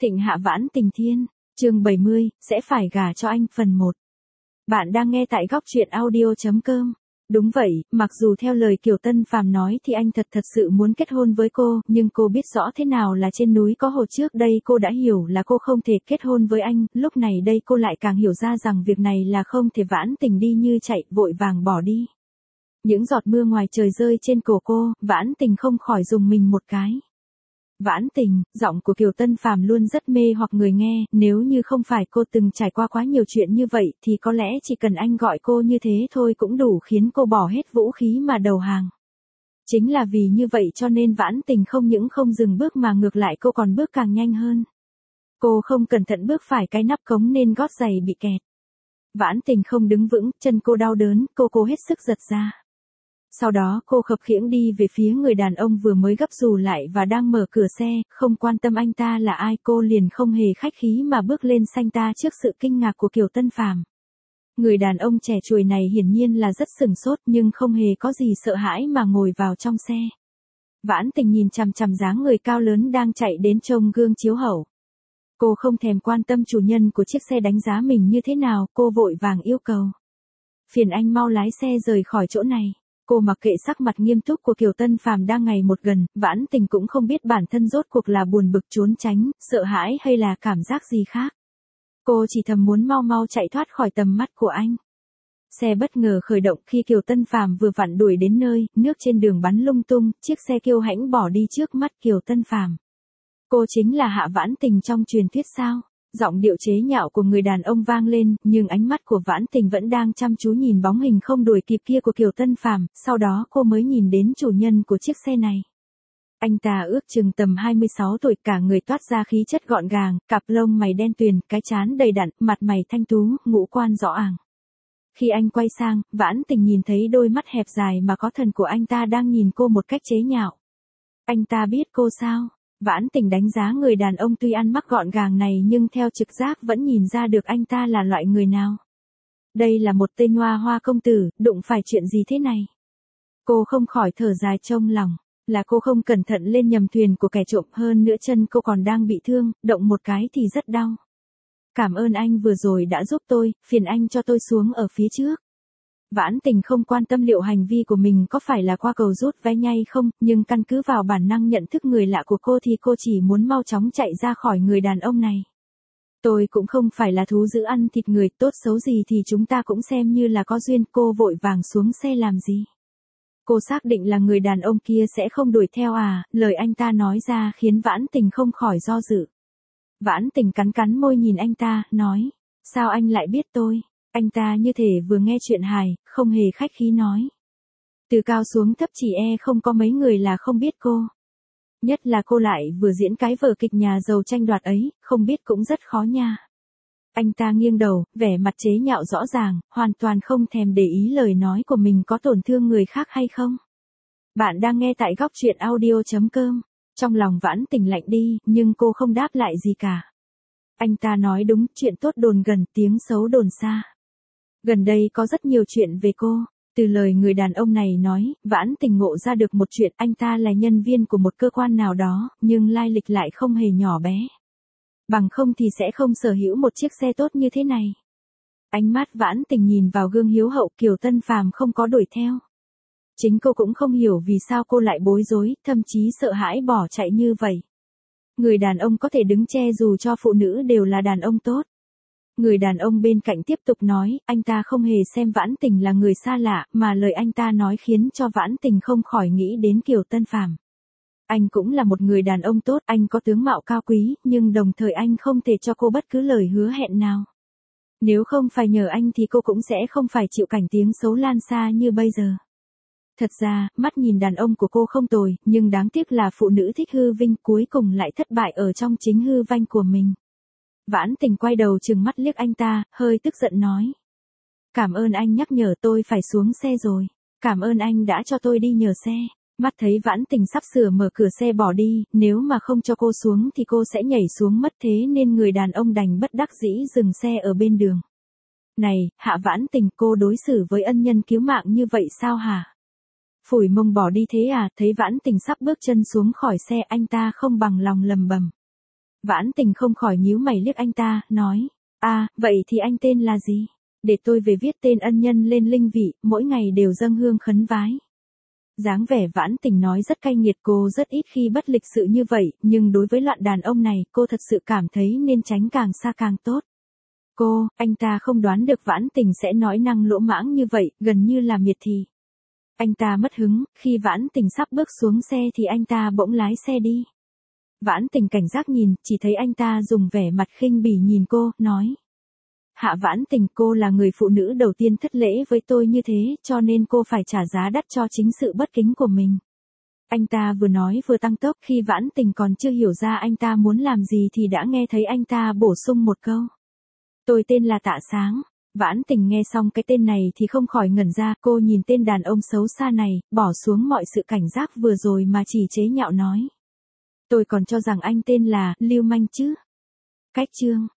Thịnh hạ vãn tình thiên, chương 70, sẽ phải gả cho anh phần 1. Bạn đang nghe tại góc truyện audio.com. Đúng vậy, mặc dù theo lời Kiều Tân Phàm nói thì anh thật sự muốn kết hôn với cô, nhưng cô biết rõ thế nào là trên núi có hồ, trước đây cô đã hiểu là cô không thể kết hôn với anh, lúc này đây cô lại càng hiểu ra rằng việc này là không thể. Vãn tình đi như chạy, vội vàng bỏ đi. Những giọt mưa ngoài trời rơi trên cổ cô, Vãn tình không khỏi rùng mình một cái. Vãn tình, giọng của Kiều Tân Phàm luôn rất mê hoặc người nghe, nếu như không phải cô từng trải qua quá nhiều chuyện như vậy thì có lẽ chỉ cần anh gọi cô như thế thôi cũng đủ khiến cô bỏ hết vũ khí mà đầu hàng. Chính là vì như vậy cho nên Vãn tình không những không dừng bước mà ngược lại cô còn bước càng nhanh hơn. Cô không cẩn thận bước phải cái nắp cống nên gót giày bị kẹt. Vãn tình không đứng vững, chân cô đau đớn, cô cố hết sức giật ra. Sau đó cô khập khiễng đi về phía người đàn ông vừa mới gấp dù lại và đang mở cửa xe, không quan tâm anh ta là ai, cô liền không hề khách khí mà bước lên xanh ta trước sự kinh ngạc của Kiều Tân Phàm. Người đàn ông trẻ tuổi này hiển nhiên là rất sửng sốt nhưng không hề có gì sợ hãi mà ngồi vào trong xe. Vãn tình nhìn chằm chằm dáng người cao lớn đang chạy đến trông gương chiếu hậu. Cô không thèm quan tâm chủ nhân của chiếc xe đánh giá mình như thế nào, cô vội vàng yêu cầu. Phiền anh mau lái xe rời khỏi chỗ này. Cô mặc kệ sắc mặt nghiêm túc của Kiều Tân Phàm đang ngày một gần, Vãn tình cũng không biết bản thân rốt cuộc là buồn bực trốn tránh, sợ hãi hay là cảm giác gì khác. Cô chỉ thầm muốn mau mau chạy thoát khỏi tầm mắt của anh. Xe bất ngờ khởi động khi Kiều Tân Phàm vừa vặn đuổi đến nơi, nước trên đường bắn lung tung, chiếc xe kiêu hãnh bỏ đi trước mắt Kiều Tân Phàm. Cô chính là Hạ Vãn tình trong truyền thuyết sao? Giọng điệu chế nhạo của người đàn ông vang lên, nhưng ánh mắt của Vãn tình vẫn đang chăm chú nhìn bóng hình không đuổi kịp kia của Kiều Tân Phàm, sau đó cô mới nhìn đến chủ nhân của chiếc xe này. Anh ta ước chừng tầm 26 tuổi, cả người toát ra khí chất gọn gàng, cặp lông mày đen tuyền, cái trán đầy đặn, mặt mày thanh tú, ngũ quan rõ àng. Khi anh quay sang, Vãn tình nhìn thấy đôi mắt hẹp dài mà có thần của anh ta đang nhìn cô một cách chế nhạo. Anh ta biết cô sao? Vãn tình đánh giá người đàn ông tuy ăn mặc gọn gàng này nhưng theo trực giác vẫn nhìn ra được anh ta là loại người nào. Đây là một tên hoa hoa công tử, đụng phải chuyện gì thế này? Cô không khỏi thở dài trong lòng, là cô không cẩn thận lên nhầm thuyền của kẻ trộm, hơn nữa chân cô còn đang bị thương, động một cái thì rất đau. Cảm ơn anh vừa rồi đã giúp tôi, phiền anh cho tôi xuống ở phía trước. Vãn tình không quan tâm liệu hành vi của mình có phải là qua cầu rút vé hay không, nhưng căn cứ vào bản năng nhận thức người lạ của cô thì cô chỉ muốn mau chóng chạy ra khỏi người đàn ông này. Tôi cũng không phải là thú dữ ăn thịt người, tốt xấu gì thì chúng ta cũng xem như là có duyên. Cô vội vàng xuống xe làm gì? Cô xác định là người đàn ông kia sẽ không đuổi theo à? Lời anh ta nói ra khiến Vãn tình không khỏi do dự. Vãn tình cắn cắn môi nhìn anh ta, nói, sao anh lại biết tôi? Anh ta như thể vừa nghe chuyện hài, không hề khách khí nói. Từ cao xuống thấp chỉ không có mấy người là không biết cô. Nhất là cô lại vừa diễn cái vở kịch nhà giàu tranh đoạt ấy, không biết cũng rất khó nha. Anh ta nghiêng đầu, vẻ mặt chế nhạo rõ ràng, hoàn toàn không thèm để ý lời nói của mình có tổn thương người khác hay không. Bạn đang nghe tại góc truyện audio.com. Trong lòng Vãn tình lạnh đi, nhưng cô không đáp lại gì cả. Anh ta nói đúng, chuyện tốt đồn gần, tiếng xấu đồn xa. Gần đây có rất nhiều chuyện về cô. Từ lời người đàn ông này nói, Vãn tình ngộ ra được một chuyện, anh ta là nhân viên của một cơ quan nào đó, nhưng lai lịch lại không hề nhỏ bé. Bằng không thì sẽ không sở hữu một chiếc xe tốt như thế này. Ánh mắt Vãn tình nhìn vào gương hiếu hậu, Kiều Tân Phàm không có đuổi theo. Chính cô cũng không hiểu vì sao cô lại bối rối, thậm chí sợ hãi bỏ chạy như vậy. Người đàn ông có thể đứng che dù cho phụ nữ đều là đàn ông tốt. Người đàn ông bên cạnh tiếp tục nói, anh ta không hề xem Vãn tình là người xa lạ, mà lời anh ta nói khiến cho Vãn tình không khỏi nghĩ đến Kiều Tân Phàm. Anh cũng là một người đàn ông tốt, anh có tướng mạo cao quý, nhưng đồng thời anh không thể cho cô bất cứ lời hứa hẹn nào. Nếu không phải nhờ anh thì cô cũng sẽ không phải chịu cảnh tiếng xấu lan xa như bây giờ. Thật ra, mắt nhìn đàn ông của cô không tồi, nhưng đáng tiếc là phụ nữ thích hư vinh cuối cùng lại thất bại ở trong chính hư vinh của mình. Vãn tình quay đầu trừng mắt liếc anh ta, hơi tức giận nói. Cảm ơn anh nhắc nhở, tôi phải xuống xe rồi. Cảm ơn anh đã cho tôi đi nhờ xe. Mắt thấy Vãn tình sắp sửa mở cửa xe bỏ đi, nếu mà không cho cô xuống thì cô sẽ nhảy xuống mất, thế nên người đàn ông đành bất đắc dĩ dừng xe ở bên đường. Này, Hạ Vãn tình, cô đối xử với ân nhân cứu mạng như vậy sao hả? Phủi mông bỏ đi thế à? Thấy Vãn tình sắp bước chân xuống khỏi xe, anh ta không bằng lòng lầm bầm. Vãn Tình không khỏi nhíu mày liếc anh ta, nói, vậy thì anh tên là gì? Để tôi về viết tên ân nhân lên linh vị, mỗi ngày đều dâng hương khấn vái. Dáng vẻ Vãn Tình nói rất cay nghiệt, cô rất ít khi bất lịch sự như vậy, nhưng đối với loạn đàn ông này, cô thật sự cảm thấy nên tránh càng xa càng tốt. Anh ta không đoán được Vãn Tình sẽ nói năng lỗ mãng như vậy, gần như là miệt thị. Anh ta mất hứng, khi Vãn Tình sắp bước xuống xe thì anh ta bỗng lái xe đi. Vãn Tình cảnh giác nhìn, chỉ thấy anh ta dùng vẻ mặt khinh bỉ nhìn cô, nói. Hạ Vãn Tình, cô là người phụ nữ đầu tiên thất lễ với tôi như thế, cho nên cô phải trả giá đắt cho chính sự bất kính của mình. Anh ta vừa nói vừa tăng tốc, khi Vãn Tình còn chưa hiểu ra anh ta muốn làm gì thì đã nghe thấy anh ta bổ sung một câu. Tôi tên là Tạ Sáng. Vãn Tình nghe xong cái tên này thì không khỏi ngẩn ra, cô nhìn tên đàn ông xấu xa này, bỏ xuống mọi sự cảnh giác vừa rồi mà chỉ chế nhạo nói. Tôi còn cho rằng anh tên là Lưu Manh chứ. Cách chương